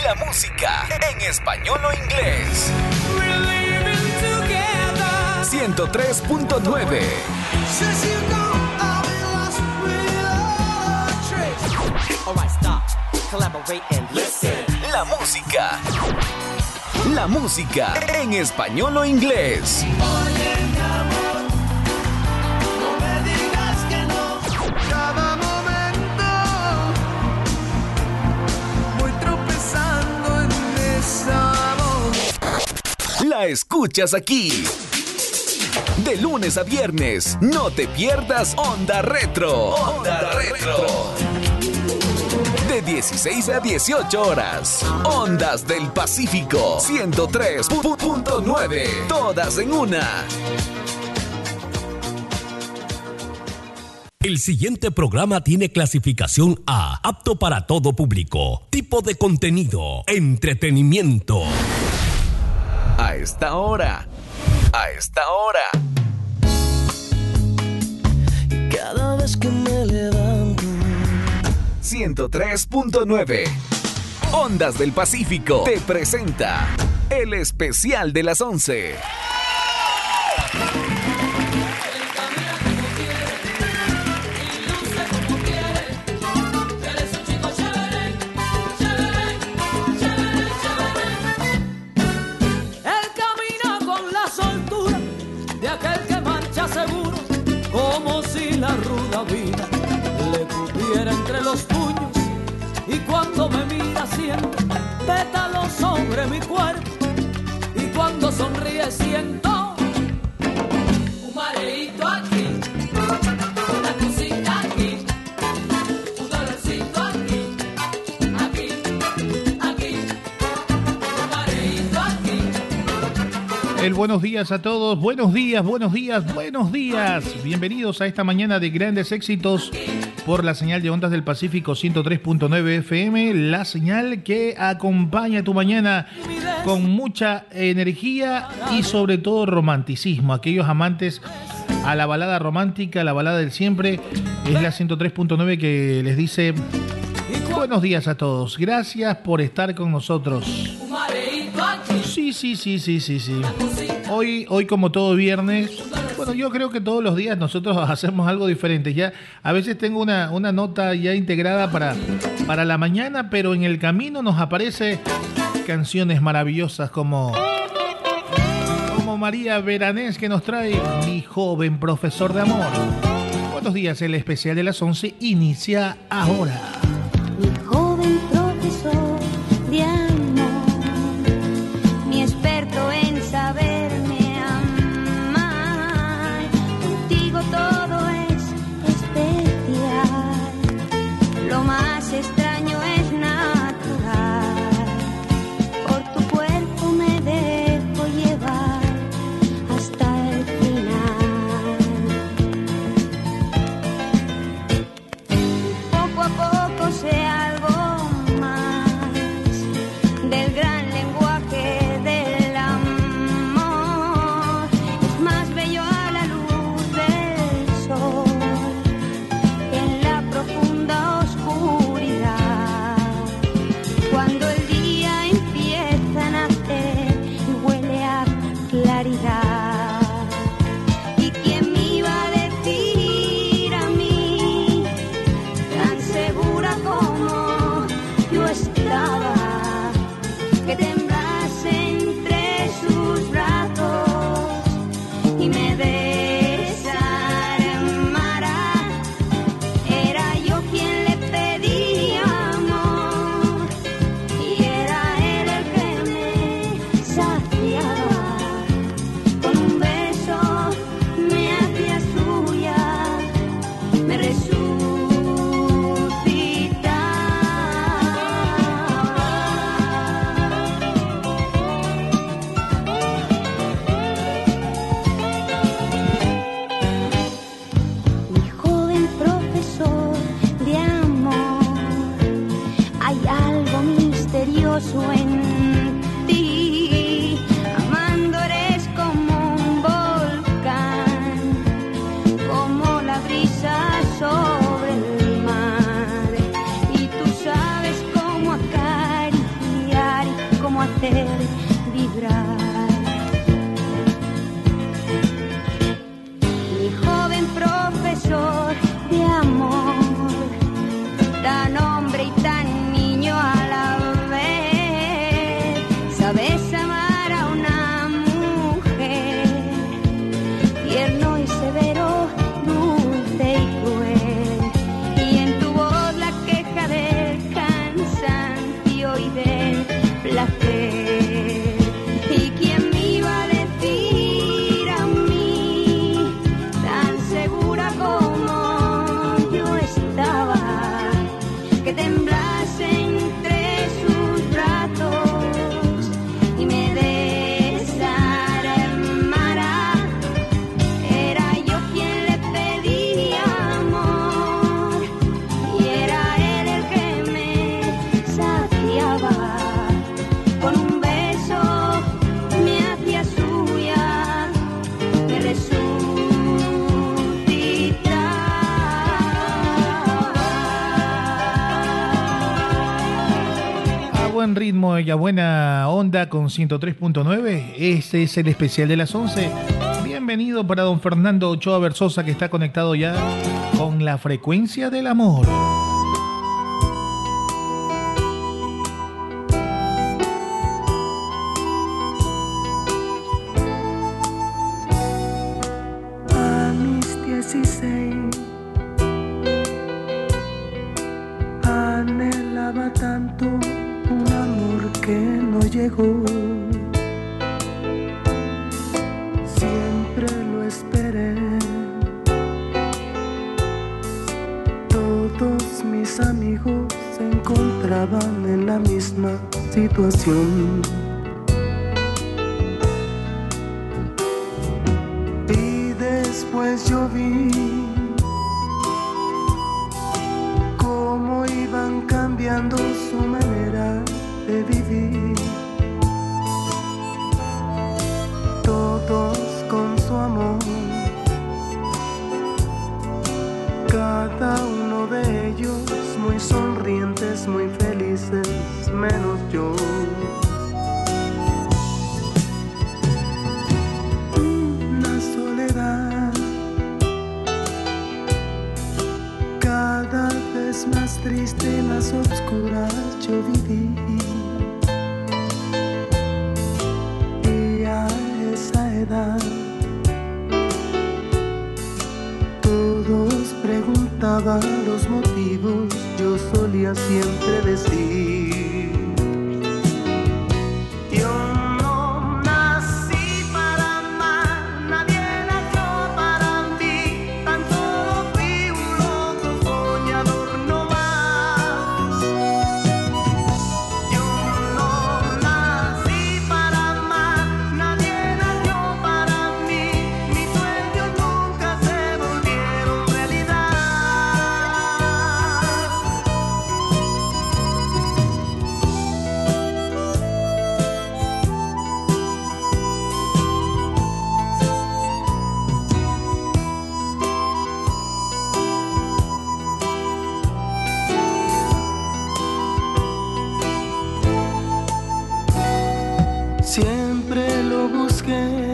La música en español o inglés. 103.9. La música en español o inglés. La escuchas aquí. De lunes a viernes, no te pierdas Onda Retro. Onda Retro. De 16 a 18 horas. Ondas del Pacífico. 103.9. Todas en una. El siguiente programa tiene clasificación A, apto para todo público. Tipo de contenido, entretenimiento. A esta hora. Cada vez que me levanto. 103.9. Ondas del Pacífico te presenta el especial de las 11. La ruda vida le cupiera entre los puños, y cuando me mira siento pétalos sobre mi cuerpo, y cuando sonríe siento un mareíto aquí, una cosita aquí, un dolorcito aquí, un mareíto aquí. Buenos días a todos, buenos días. Bienvenidos a esta mañana de grandes éxitos por la señal de Ondas del Pacífico 103.9 FM, la señal que acompaña tu mañana con mucha energía y sobre todo romanticismo. Aquellos amantes a la balada romántica, la balada del siempre, es la 103.9 que les dice buenos días a todos. Gracias por estar con nosotros. Sí. Hoy como todo viernes, bueno, yo creo que todos los días nosotros hacemos algo diferente. Ya a veces tengo una nota ya integrada para la mañana, pero en el camino nos aparece canciones maravillosas como María Beranés, que nos trae Mi joven profesor de amor. Buenos días, el especial de las 11 inicia ahora. Mi joven profesor de amor, mi experto en saberme amar, contigo todo es especial, lo más extraño es natural, por tu cuerpo me dejo llevar hasta el final. Poco a poco sé algo más del gran lenguaje del amor. Es más bello a la luz del sol que en la profunda oscuridad. Cuando el día empieza a nacer y huele a claridad. ¿Y quién me iba a decir a mí tan seguro tan hombre y tan niño a la vez. Sabes amar a una mujer, tierno y severo, dulce y cruel, y en tu voz la queja del cansancio y del placer. ¿Y quién me iba a decir a mí, tan segura como yo estaba, que temblase entre sus brazos y me desarmara? Era yo quien le pedía amor y era él el que me saciaba. Con un beso me hacía suya, me resucitaba. A buen ritmo y a buena onda con 103.9. Este es el especial de las 11. Bienvenido para don Fernando Ochoa Versosa, que está conectado ya con la frecuencia del amor. A mis 16 anhelaba tanto un amor que no llegó. Siempre lo esperé. Todos mis amigos se encontraban en la misma situación. Y después yo vi cómo iban cambiando su manera de vivir. Todos con su amor, cada uno de ellos muy sonrientes, muy felices, menos yo. Una soledad cada vez más triste y más oscura yo viví. Y a esa edad todos preguntaban los motivos, yo solía siempre decir: yo no nací para amar, nadie nació para mí, tan solo fui un loco soñador no más. Yo no nací para amar, nadie nació para mí, mis sueños nunca se volvieron realidad. Siempre lo busqué,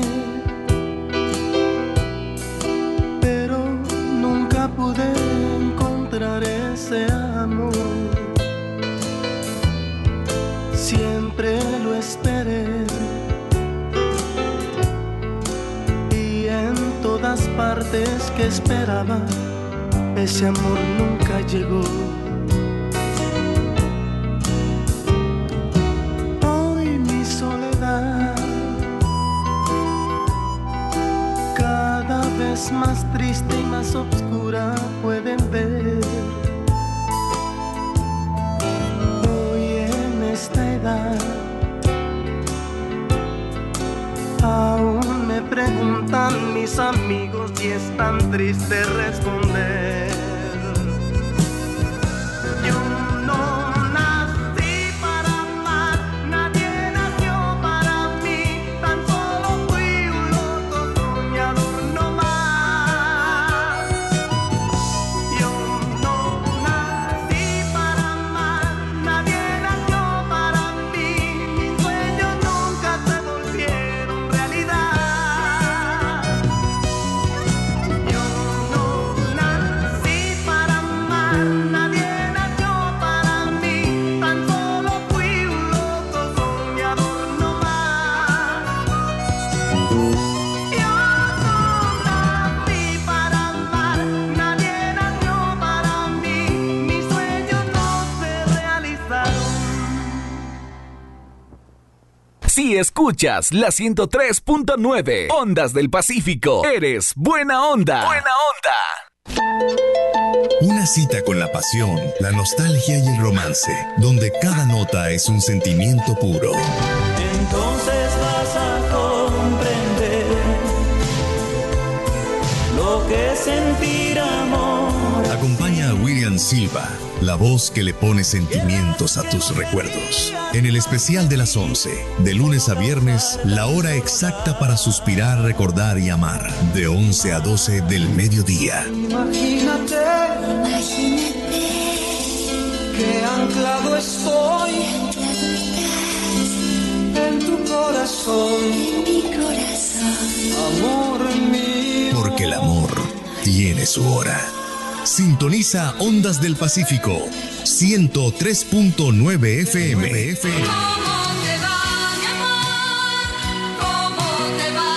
pero nunca pude encontrar ese amor. Siempre lo esperé y en todas partes que esperaba, ese amor nunca llegó. Hoy mi soledad cada vez más triste y más oscura pueden ver. Hoy en esta edad aún me preguntan mis amigos y es tan triste responder. Yo no nací para amar, nadie nació para mí, tan solo fui un loco soñador no más. Yo no nací para amar, nadie nació para mí, mis sueños nunca se volvieron realidad. Yo no nací Si escuchas la 103.9 Ondas del Pacífico, eres buena onda. Buena onda. Una cita con la pasión, la nostalgia y el romance, donde cada nota es un sentimiento puro. Entonces vas a comprender lo que es sentir amor. Acompaña a William Silva, la voz que le pone sentimientos a tus recuerdos. En el especial de las 11, de lunes a viernes, la hora exacta para suspirar, recordar y amar, de 11 a 12 del mediodía. Imagínate que anclado estoy en tu corazón, amor mío. Porque el amor tiene su hora. Sintoniza Ondas del Pacífico, 103.9 FM. ¿Cómo te va, mi amor? ¿Cómo te va?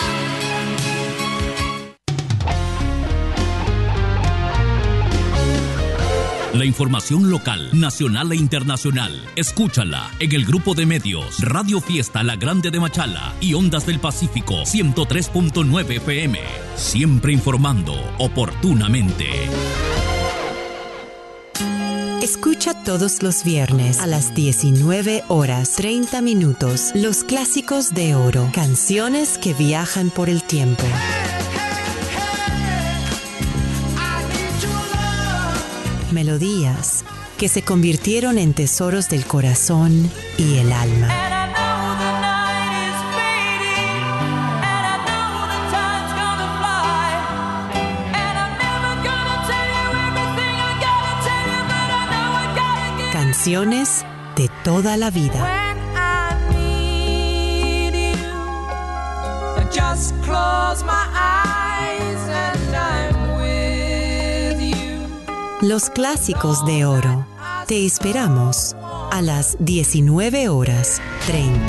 La información local, nacional e internacional, escúchala en el grupo de medios Radio Fiesta La Grande de Machala y Ondas del Pacífico 103.9 FM. Siempre informando oportunamente. Escucha todos los viernes a las 19 horas 30 minutos los clásicos de oro, canciones que viajan por el tiempo. Melodías que se convirtieron en tesoros del corazón y el alma. Canciones de toda la vida. Los clásicos de oro. Te esperamos a las 19 horas 30.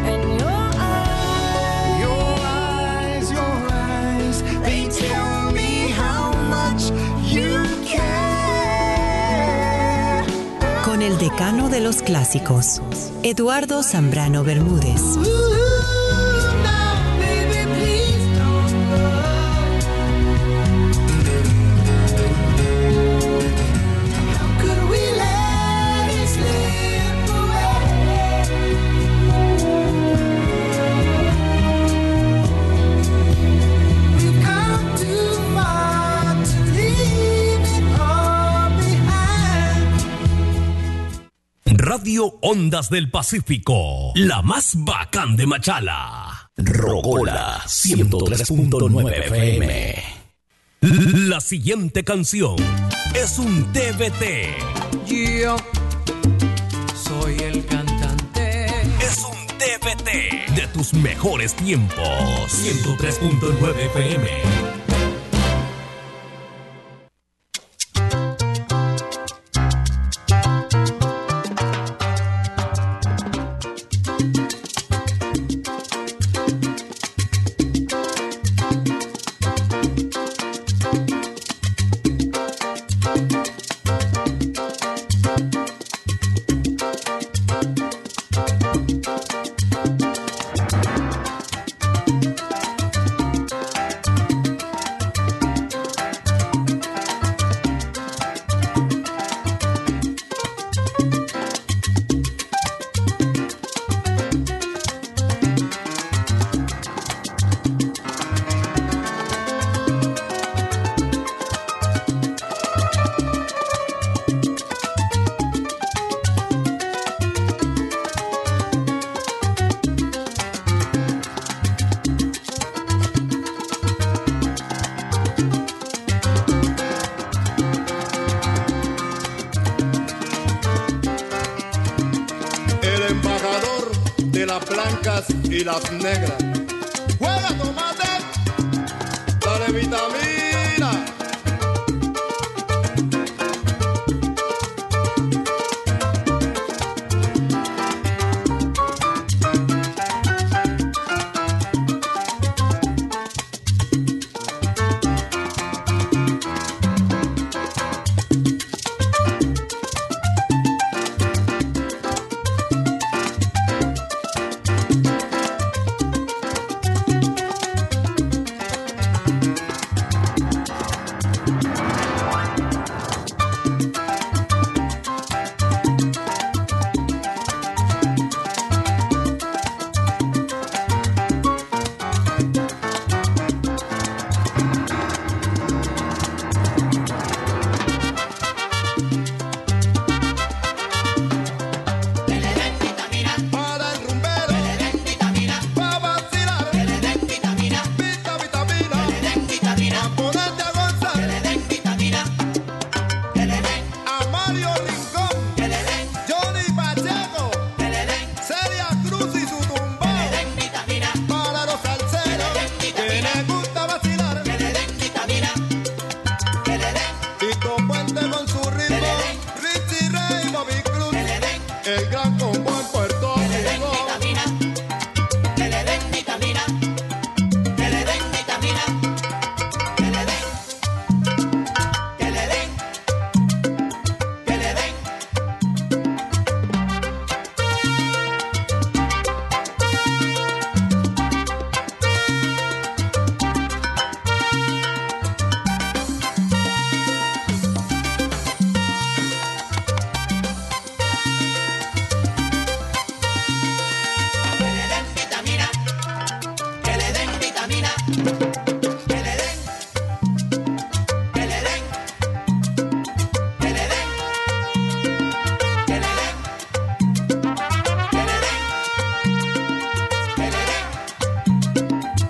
Con el decano de los clásicos, Eduardo Zambrano Bermúdez. Radio Ondas del Pacífico, la más bacán de Machala. Rocola 103.9 FM. La siguiente canción es un TBT. Yo soy el cantante. Es un TBT de tus mejores tiempos. 103.9 FM. Y las negras. Juega tomate, dale vitamina. el gran combo en Puerto Que le den Rico. vitamina, que le den vitamina, que le den vitamina, que le den, que le den, que le den. Que le den vitamina, que le den vitamina, que le den, que le den, que le den, que le den, que le den, que le den.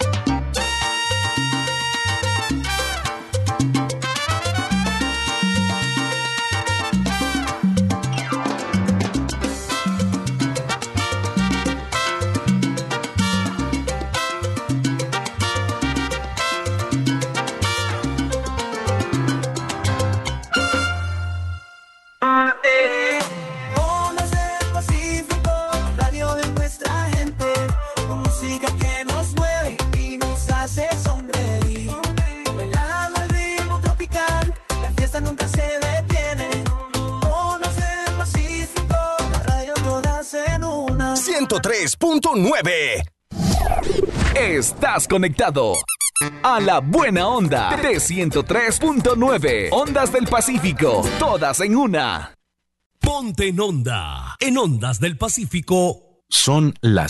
Ondas del Pacífico, radio de nuestra gente, con música que nos mueve y nos hace sonreír. Bailando el ritmo tropical, la fiesta nunca se detiene. Ondas del Pacífico, la radio todas en una. 103.9. Estás conectado a la buena onda de 103.9. Ondas del Pacífico, todas en una. Ponte en onda. En Ondas del Pacífico. Son las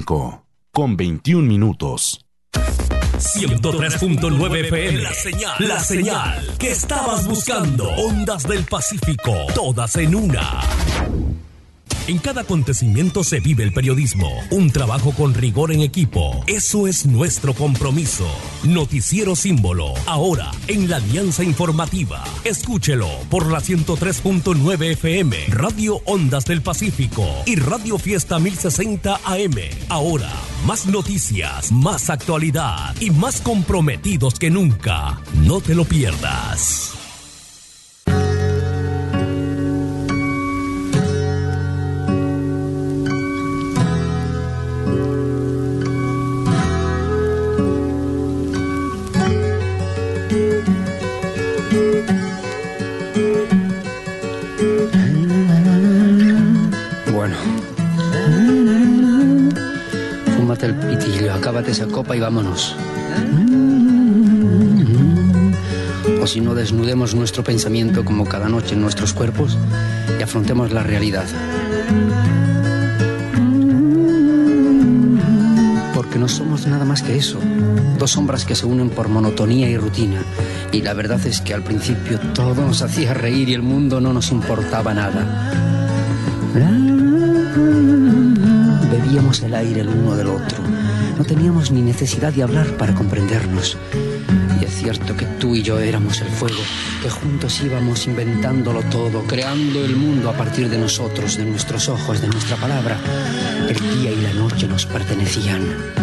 5:21. 103.9 FM. La señal que estabas buscando. Ondas del Pacífico. Todas en una. En cada acontecimiento se vive el periodismo, un trabajo con rigor en equipo. Eso es nuestro compromiso. Noticiero Símbolo, ahora en la Alianza Informativa. Escúchelo por la 103.9 FM, Radio Ondas del Pacífico y Radio Fiesta 1060 AM. Ahora, más noticias, más actualidad y más comprometidos que nunca. No te lo pierdas. Bueno, fúmate el pitillo, acábate esa copa y vámonos. O si no, desnudemos nuestro pensamiento como cada noche en nuestros cuerpos y afrontemos la realidad. Porque no somos nada más que eso, dos sombras que se unen por monotonía y rutina. Y la verdad es que al principio todo nos hacía reír y el mundo no nos importaba nada. Bebíamos el aire el uno del otro. No teníamos ni necesidad de hablar para comprendernos. Y es cierto que tú y yo éramos el fuego, que juntos íbamos inventándolo todo, creando el mundo a partir de nosotros, de nuestros ojos, de nuestra palabra. El día y la noche nos pertenecían.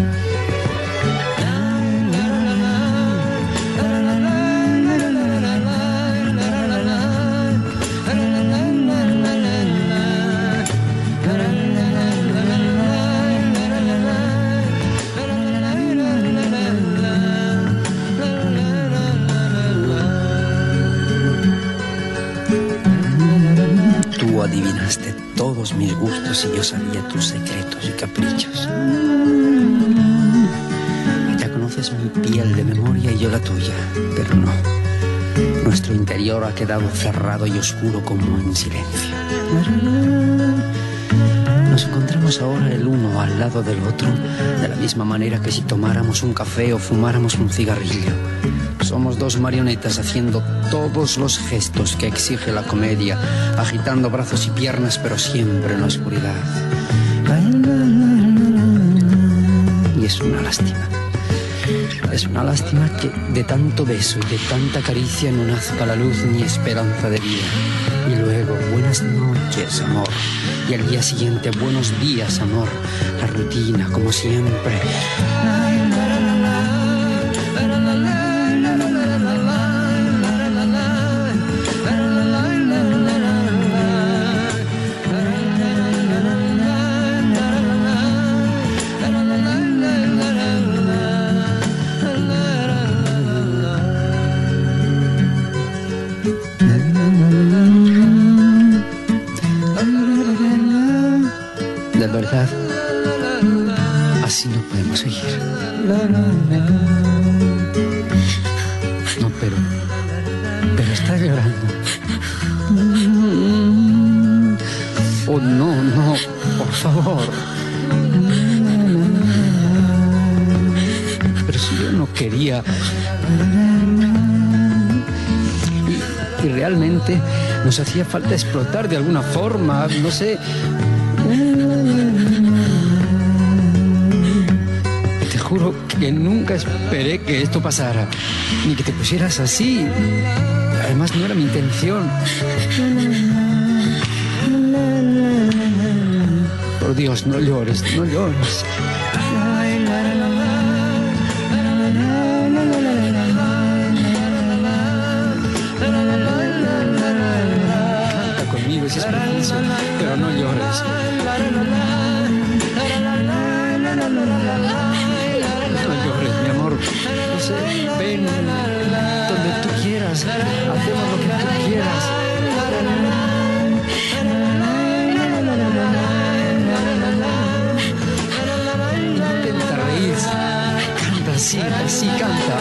Tú adivinaste todos mis gustos y yo sabía tus secretos y caprichos. Ya conoces mi piel de memoria y yo la tuya, pero no. Nuestro interior ha quedado cerrado y oscuro como en silencio. Nos encontramos ahora el uno al lado del otro, de la misma manera que si tomáramos un café o fumáramos un cigarrillo. Somos dos marionetas haciendo todos los gestos que exige la comedia, agitando brazos y piernas, pero siempre en la oscuridad. Y es una lástima. Es una lástima que de tanto beso y de tanta caricia no nazca la luz ni esperanza de vida. Y luego, buenas noches, amor. Y al día siguiente, buenos días, amor. La rutina, como siempre. De verdad, así no podemos seguir. No, pero está llorando. Oh, no, por favor. Pero si yo no quería. Y realmente nos hacía falta explotar de alguna forma, no sé. Te juro que nunca esperé que esto pasara, ni que te pusieras así. Además, no era mi intención. Por Dios, no llores, no llores. Canta conmigo si es preciso, pero no llores. No llores, mi amor. No sé, ven donde tú quieras. Hacemos lo que tú quieras. Intenta reír. Canta así, así canta.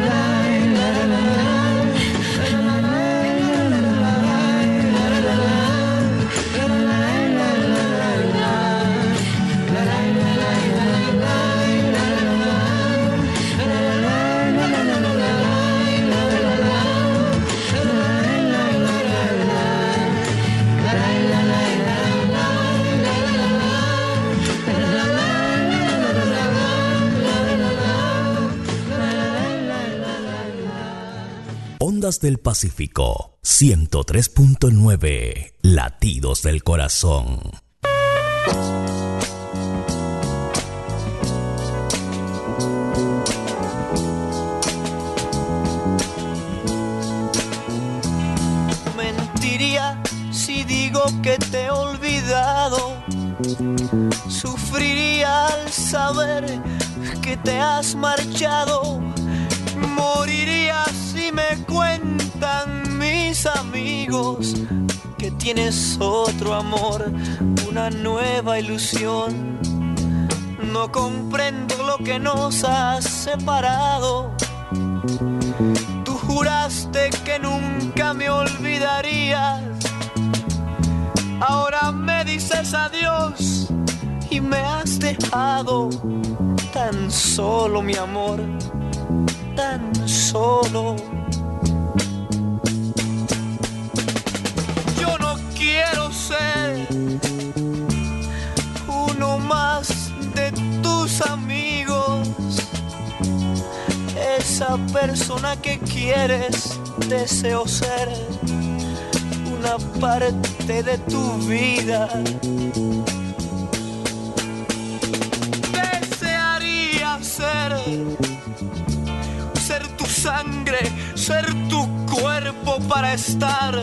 Ondas del Pacífico 103.9, latidos del corazón. Mentiría si digo que te he olvidado. Sufriría al saber que te has marchado. Moriría si me cuentan mis amigos que tienes otro amor, una nueva ilusión. No comprendo lo que nos ha separado. Tú juraste que nunca me olvidarías. Ahora me dices adiós y me has dejado tan solo, mi amor. Tan solo. Yo no quiero ser uno más de tus amigos, esa persona que quieres. Deseo ser una parte de tu vida. Desearía ser tu sangre, ser tu cuerpo para estar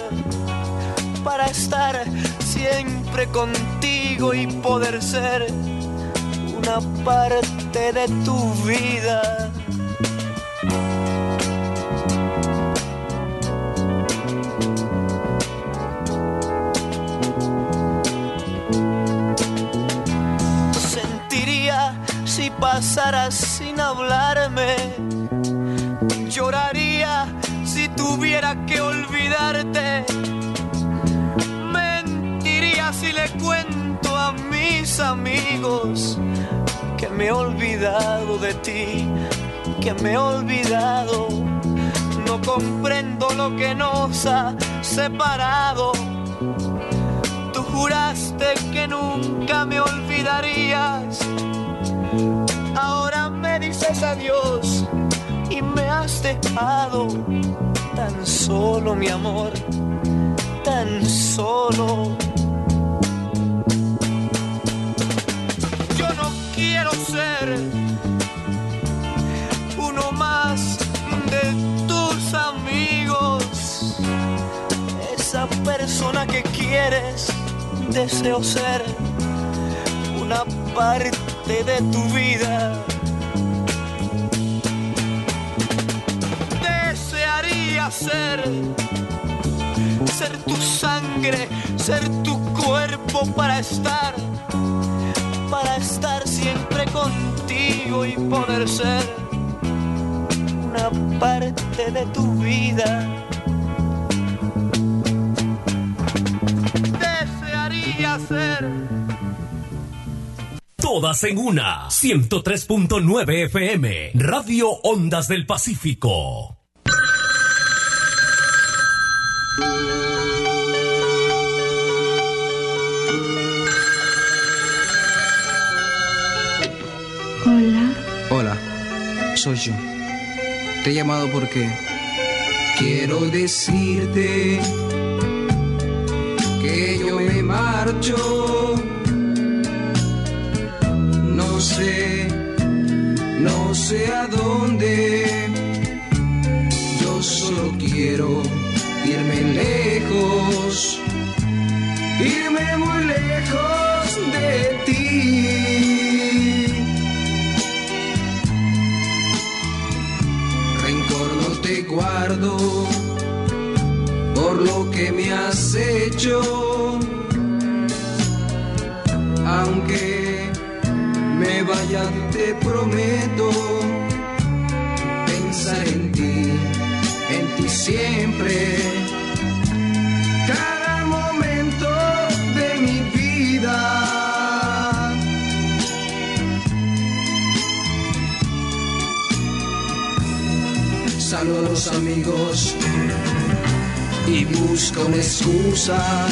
siempre contigo y poder ser una parte de tu vida. Sentiría si pasaras sin hablarme. Lloraría si tuviera que olvidarte. Mentiría si le cuento a mis amigos que me he olvidado de ti, que me he olvidado. No comprendo lo que nos ha separado. Tú juraste que nunca me olvidarías. Ahora me dices adiós y me has dejado tan solo, mi amor, tan solo. Yo no quiero ser uno más de tus amigos, esa persona que quieres. Deseo ser una parte de tu vida. ser tu sangre, ser tu cuerpo para estar siempre contigo y poder ser una parte de tu vida. Desearía ser Todas en una. 103.9 FM. Radio Ondas del Pacífico. Hola. Hola, soy yo. Te he llamado porque quiero decirte que yo me marcho. No sé a dónde. Yo solo quiero irme lejos, irme muy lejos de ti. Rencor no te guardo por lo que me has hecho, aunque me vaya te prometo pensar en ti siempre, cada momento de mi vida. Saludo a los amigos y busca una excusa,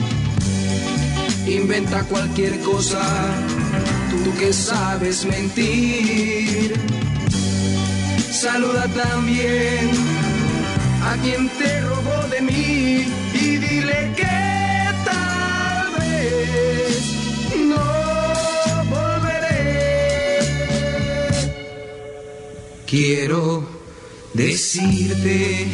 inventa cualquier cosa, tú que sabes mentir. Saluda también a quien te robó de mí y dile que tal vez no volveré. Quiero decirte,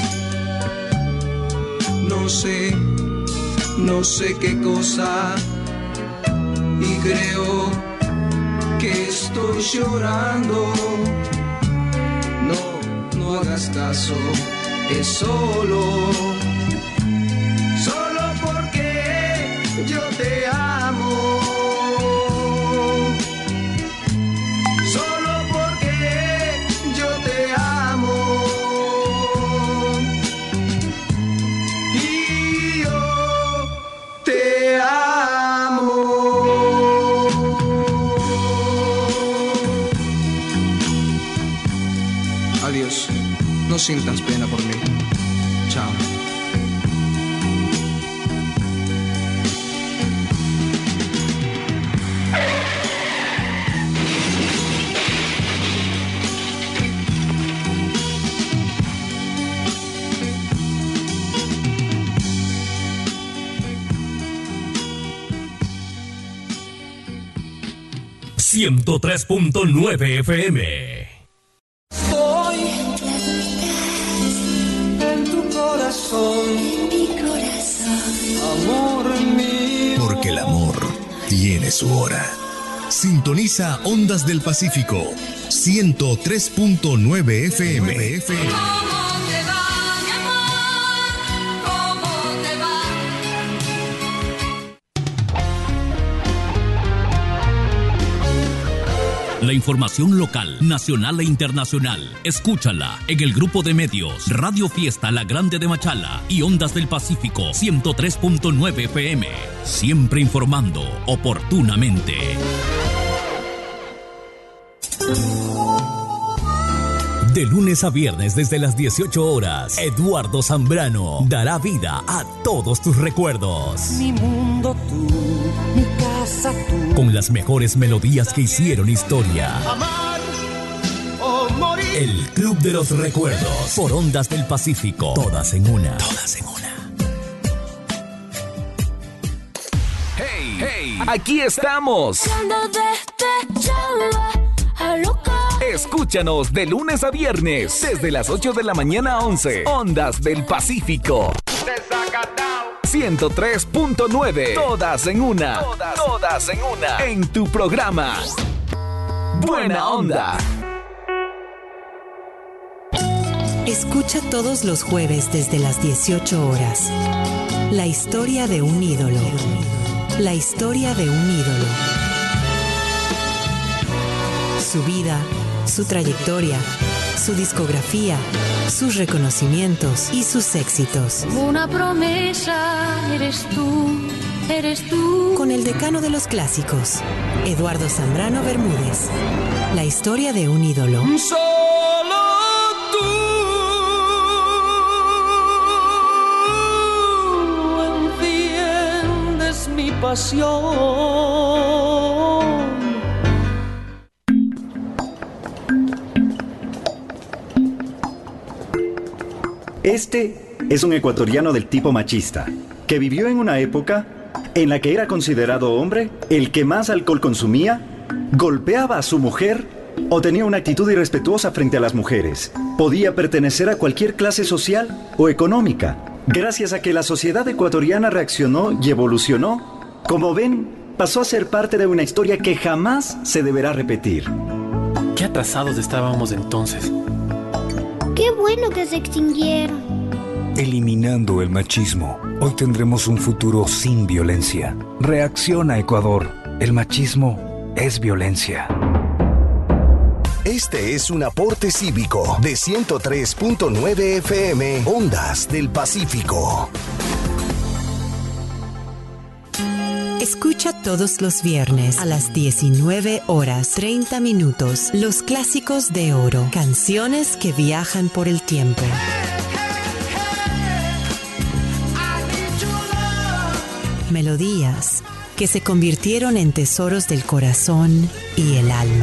no sé qué cosa, y creo que estoy llorando. No hagas caso, es solo porque yo te amo. Solo porque yo te amo. Y yo te amo. Adiós, no sientas pena por mí. Chao. ...103.9 FM. Estoy en tu corazón, Mi corazón. amor mío. Porque el amor tiene su hora. Sintoniza Ondas del Pacífico, 103.9 FM. ¿Cómo te va, mi amor? ¿Cómo te va? La información local, nacional e internacional. Escúchala en el grupo de medios Radio Fiesta La Grande de Machala y Ondas del Pacífico 103.9 FM. Siempre informando oportunamente. De lunes a viernes desde las 18 horas, Eduardo Zambrano dará vida a todos tus recuerdos. Mi mundo tú, mi casa tú. Con las mejores melodías que hicieron historia. Amar o morir. El Club de los Recuerdos por Ondas del Pacífico. Todas en una. Todas en una. Hey, aquí estamos. Escúchanos de lunes a viernes, desde las 8 de la mañana a 11. Ondas del Pacífico. 103.9. Todas en una. Todas en una. En tu programa Buena Onda. Escucha todos los jueves desde las 18 horas. La historia de un ídolo. La historia de un ídolo. Su vida, su trayectoria, su discografía, sus reconocimientos y sus éxitos. Una promesa eres tú. Con el decano de los clásicos, Eduardo Zambrano Bermúdez. La historia de un ídolo. Solo tú entiendes mi pasión. Este es un ecuatoriano del tipo machista, que vivió en una época en la que era considerado hombre el que más alcohol consumía, golpeaba a su mujer o tenía una actitud irrespetuosa frente a las mujeres. Podía pertenecer a cualquier clase social o económica. Gracias a que la sociedad ecuatoriana reaccionó y evolucionó, como ven, pasó a ser parte de una historia que jamás se deberá repetir. Qué atrasados estábamos entonces. Qué bueno que se extinguieron. Eliminando el machismo, hoy tendremos un futuro sin violencia. Reacciona, Ecuador. El machismo es violencia. Este es un aporte cívico de 103.9 FM, Ondas del Pacífico. Escucha todos los viernes a las 19 horas 30 minutos los clásicos de oro, canciones que viajan por el tiempo. Melodías que se convirtieron en tesoros del corazón y el alma.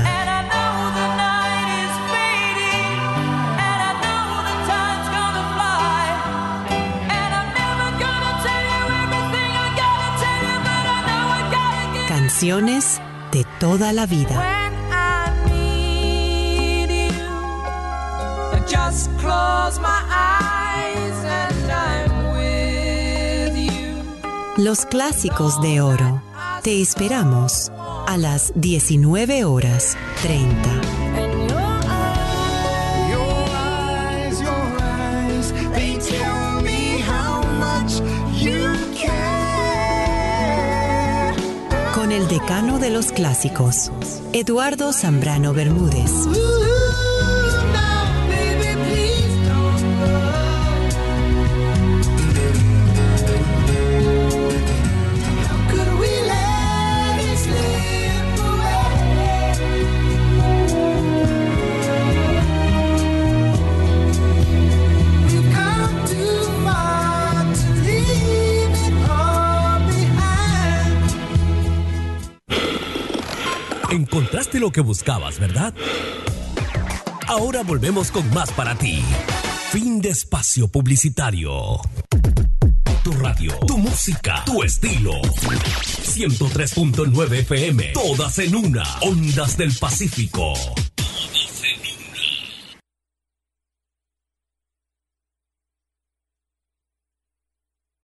Canciones de toda la vida. Just close my eyes and I'm with you. Los clásicos de oro. Te esperamos a las 19 horas 30. They tell me how much you care. Con el decano de los clásicos, Eduardo Zambrano Bermúdez. Encontraste lo que buscabas, ¿verdad? Ahora volvemos con más para ti. Fin de espacio publicitario. Tu radio, tu música, tu estilo. 103.9 FM. Todas en una. Ondas del Pacífico.